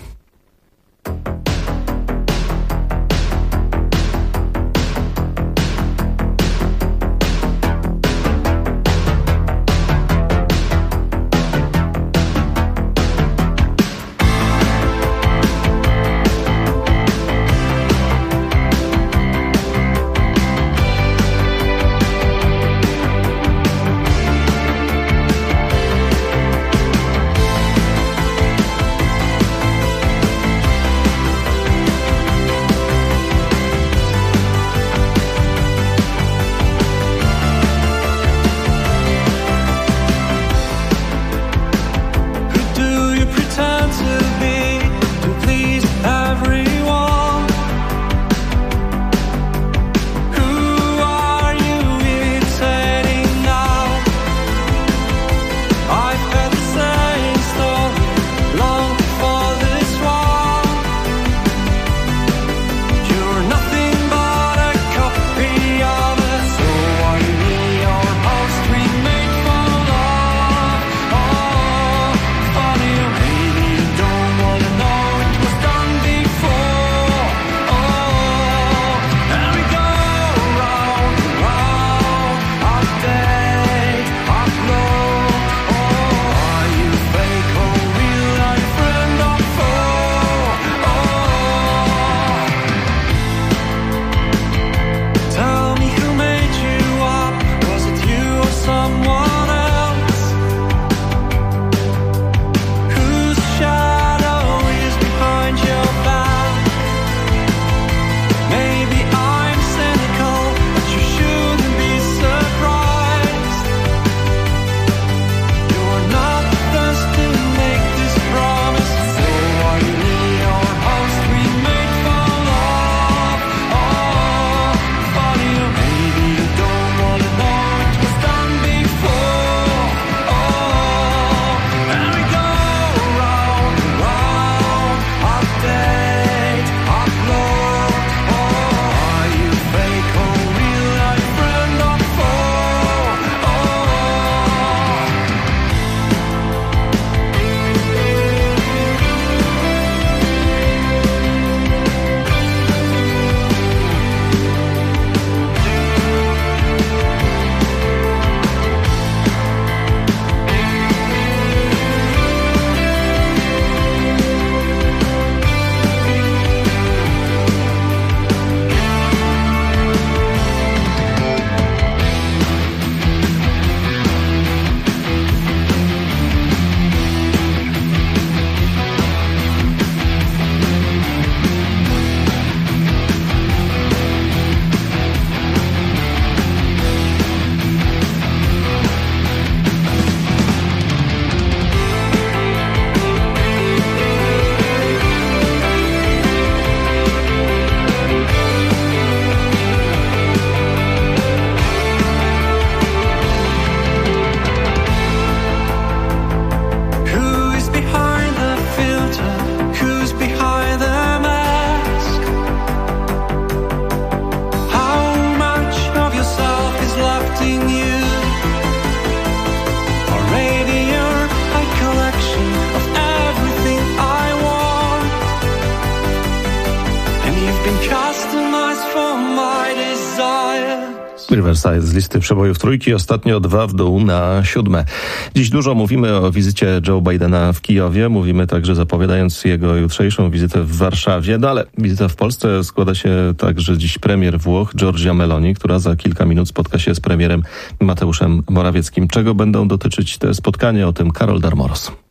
Riverside z listy przebojów trójki, ostatnio 2 w dół na 7. Dziś dużo mówimy o wizycie Joe Bidena w Kijowie, mówimy także zapowiadając jego jutrzejszą wizytę w Warszawie, no ale wizyta w Polsce składa się także dziś premier Włoch Giorgia Meloni, która za kilka minut spotka się z premierem Mateuszem Morawieckim. Czego będą dotyczyć te spotkania? O tym Karol Darmoros.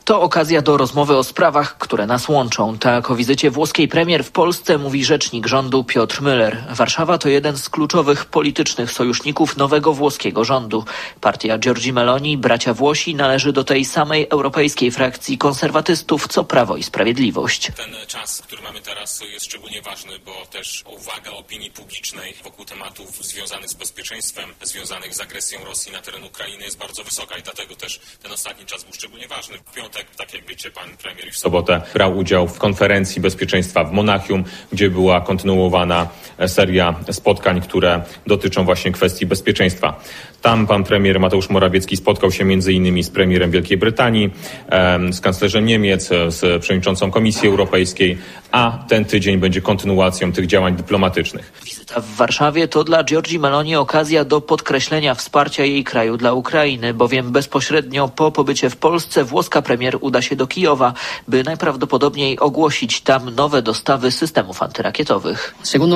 to okazja do rozmowy o sprawach, które nas łączą. Tak o wizycie włoskiej premier w Polsce mówi rzecznik rządu Piotr Müller. Warszawa to jeden z kluczowych politycznych sojuszników nowego włoskiego rządu. Partia Giorgi Meloni, bracia Włosi, należy do tej samej europejskiej frakcji konserwatystów, co Prawo i Sprawiedliwość. Ten czas, który mamy teraz, jest szczególnie ważny, bo też uwaga opinii publicznej wokół tematów związanych z bezpieczeństwem, związanych z agresją Rosji na teren Ukrainy jest bardzo wysoka i dlatego też ten ostatni czas był szczególnie ważny. W piątek, tak jak wiecie, pan premier i w sobotę brał udział w konferencji bezpieczeństwa w Monachium, gdzie była kontynuowana seria spotkań, które dotyczą właśnie kwestii bezpieczeństwa. Tam pan premier Mateusz Morawiecki spotkał się m.in. z premierem Wielkiej Brytanii, z kanclerzem Niemiec, z przewodniczącą Komisji Europejskiej, a ten tydzień będzie kontynuacją tych działań dyplomatycznych. Wizyta w Warszawie to dla Giorgi Meloni okazja do podkreślenia wsparcia jej kraju dla Ukrainy, bowiem bezpośrednio po pobycie w Polsce włoska premier uda się do Kijowa, by najprawdopodobniej ogłosić tam nowe dostawy systemów antyrakietowych.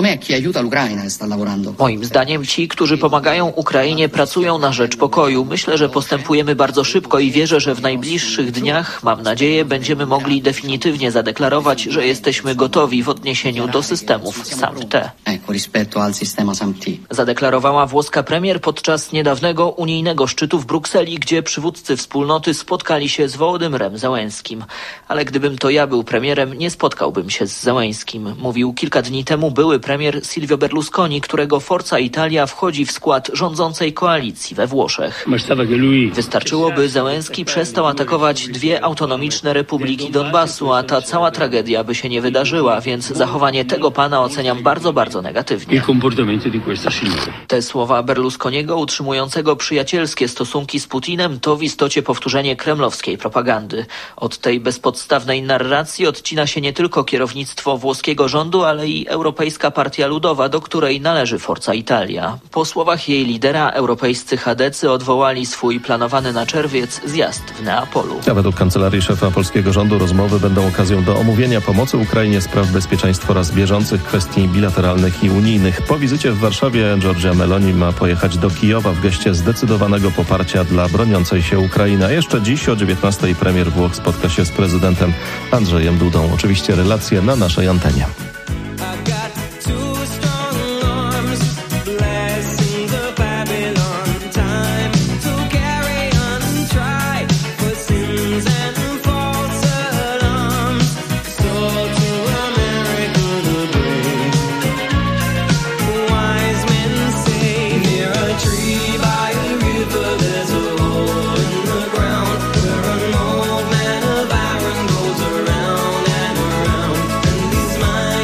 Moim zdaniem ci, którzy pomagają Ukrainie, pracują na rzecz pokoju. Myślę, że postępujemy bardzo szybko i wierzę, że w najbliższych dniach, mam nadzieję, będziemy mogli definitywnie zadeklarować, że jesteśmy gotowi w odniesieniu do systemów SAMP-T. Zadeklarowała włoska premier podczas niedawnego unijnego szczytu w Brukseli, gdzie przywódcy wspólnoty spotkali się z Wołodymyrem Zełenskim. Ale gdybym to ja był premierem, nie spotkałbym się z Zełenskim, mówił kilka dni temu były premier Silvio Berlusconi, którego Forza Italia wchodzi w skład rządzącej koalicji we Włoszech. Wystarczyłoby Zełenski przestał atakować dwie autonomiczne republiki Donbasu, a ta cała tragedia by się nie wydarzyła, więc zachowanie tego pana oceniam bardzo, bardzo negatywnie. Te słowa Berlusconiego utrzymującego przyjacielskie stosunki z Putinem to w istocie powtórzenie kremlowskiej propagandy. Od tej bezpodstawnej narracji odcina się nie tylko kierownictwo włoskiego rządu, ale i Europejska Partia Ludowa, do której należy Forza Italia. Po słowach jej lidera europejscy chadecy odwołali swój planowany na czerwiec zjazd w Neapolu. A według kancelarii szefa polskiego rządu rozmowy będą okazją do omówienia pomocy Ukrainie, spraw bezpieczeństwa oraz bieżących kwestii bilateralnych i unijnych. Po wizycie w Warszawie Giorgia Meloni ma pojechać do Kijowa w geście zdecydowanego poparcia dla broniącej się Ukrainy. A jeszcze dziś o 19:00 premier Włoch spotka się z prezydentem Andrzejem Dudą. Oczywiście relacje na naszej antenie. Mine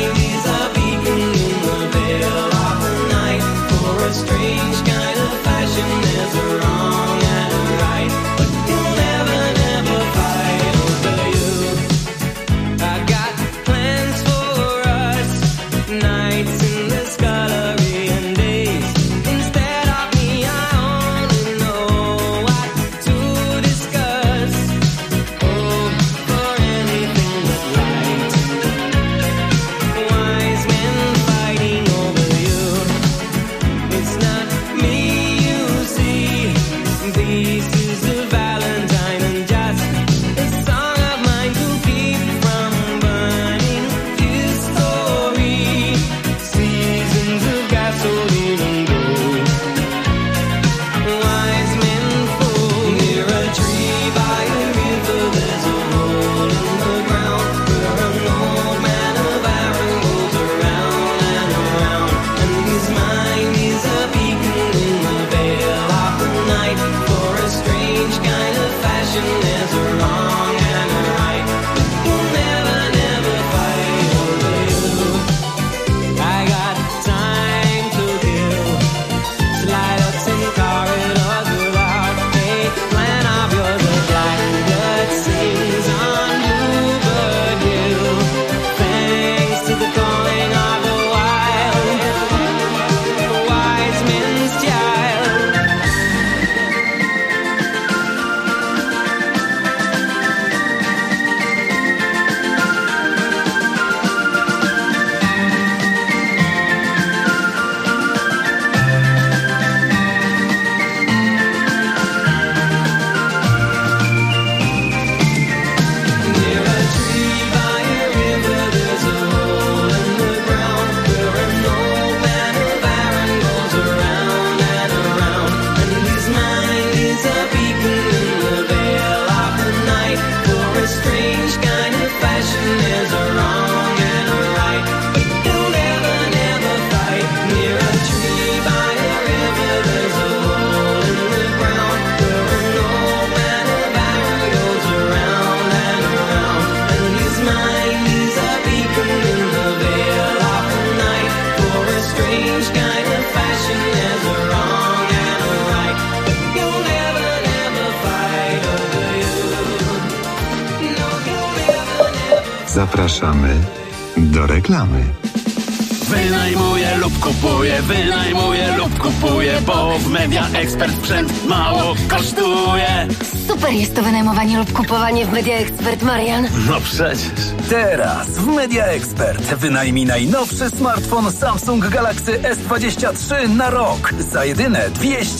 Zapraszamy do reklamy. Wynajmuję lub kupuję, bo w Media Expert sprzęt mało kosztuje. Super jest to wynajmowanie lub kupowanie w Media Expert, Marian. No przecież. Teraz w Media Expert wynajmij najnowszy smartfon Samsung Galaxy S23 na rok za jedyne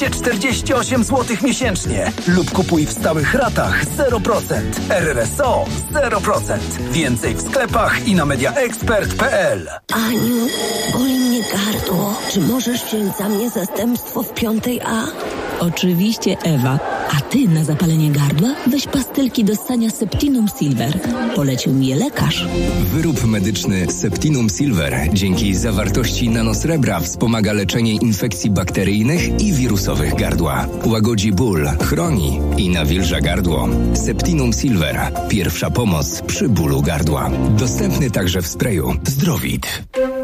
248 zł miesięcznie. Lub kupuj w stałych ratach 0%. RRSO 0%. Więcej w sklepach i na mediaexpert.pl. Aniu, boli mnie gardło. Czy możesz wziąć za mnie zastępstwo w 5A? Oczywiście, Ewa. A ty na zapalenie gardła weź pastylki do ssania Septinum Silver. Polecił mi je lekarz. Wyrób medyczny Septinum Silver dzięki zawartości nanosrebra wspomaga leczenie infekcji bakteryjnych i wirusowych gardła. Łagodzi ból, chroni i nawilża gardło. Septinum Silver. Pierwsza pomoc przy bólu gardła. Dostępny także w sprayu. Zdrowit.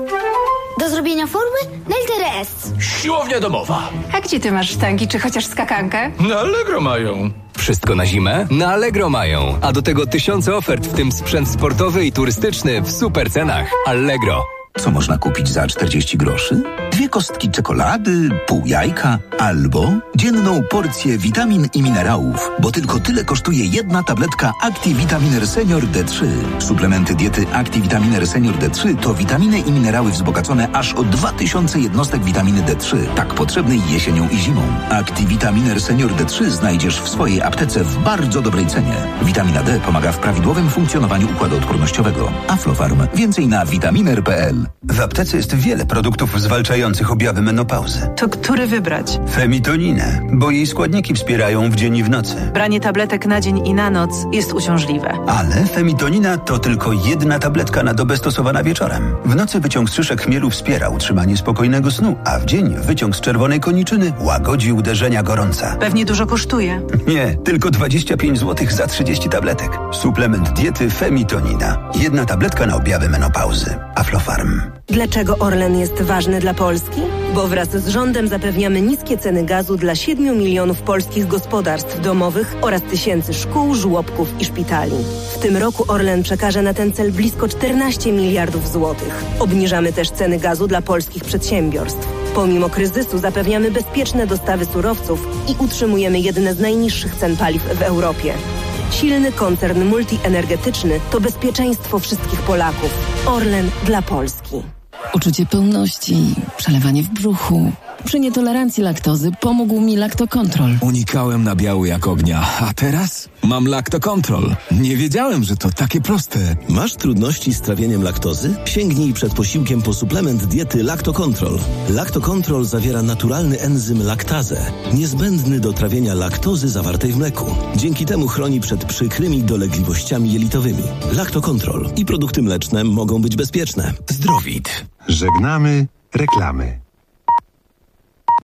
Do zrobienia formy? Na literę S. Siłownia domowa. A gdzie ty masz sztangi, czy chociaż skakankę? Na Allegro mają. Wszystko na zimę? Na Allegro mają. A do tego tysiące ofert, w tym sprzęt sportowy i turystyczny w super cenach. Allegro. Co można kupić za 40 groszy? 2 kostki czekolady, pół jajka albo dzienną porcję witamin i minerałów, bo tylko tyle kosztuje jedna tabletka ActiVitaminer Senior D3. Suplementy diety ActiVitaminer Senior D3 to witaminy i minerały wzbogacone aż o 2000 jednostek witaminy D3, tak potrzebnej jesienią i zimą. ActiVitaminer Senior D3 znajdziesz w swojej aptece w bardzo dobrej cenie. Witamina D pomaga w prawidłowym funkcjonowaniu układu odpornościowego. Aflofarm. Więcej na vitaminer.pl. W aptece jest wiele produktów zwalczających objawy menopauzy. To który wybrać? Femitoninę, bo jej składniki wspierają w dzień i w nocy. Branie tabletek na dzień i na noc jest uciążliwe. Ale femitonina to tylko jedna tabletka na dobę stosowana wieczorem. W nocy wyciąg z szyszek chmielu wspiera utrzymanie spokojnego snu, a w dzień wyciąg z czerwonej koniczyny łagodzi uderzenia gorąca. Pewnie dużo kosztuje. Nie, tylko 25 zł za 30 tabletek. Suplement diety Femitonina. Jedna tabletka na objawy menopauzy. Aflofarm. Dlaczego Orlen jest ważny dla Polski? Bo wraz z rządem zapewniamy niskie ceny gazu dla 7 milionów polskich gospodarstw domowych oraz tysięcy szkół, żłobków i szpitali. W tym roku Orlen przekaże na ten cel blisko 14 miliardów złotych. Obniżamy też ceny gazu dla polskich przedsiębiorstw. Pomimo kryzysu zapewniamy bezpieczne dostawy surowców i utrzymujemy jedne z najniższych cen paliw w Europie. Silny koncern multienergetyczny to bezpieczeństwo wszystkich Polaków. Orlen dla Polski. Uczucie pełności, przelewanie w brzuchu. Przy nietolerancji laktozy pomógł mi Lactocontrol. Unikałem nabiału jak ognia, a teraz mam Lactocontrol. Nie wiedziałem, że to takie proste. Masz trudności z trawieniem laktozy? Sięgnij przed posiłkiem po suplement diety Lactocontrol. Lactocontrol zawiera naturalny enzym laktazę, niezbędny do trawienia laktozy zawartej w mleku. Dzięki temu chroni przed przykrymi dolegliwościami jelitowymi. Lactocontrol i produkty mleczne mogą być bezpieczne. Zdrowit. Żegnamy reklamy.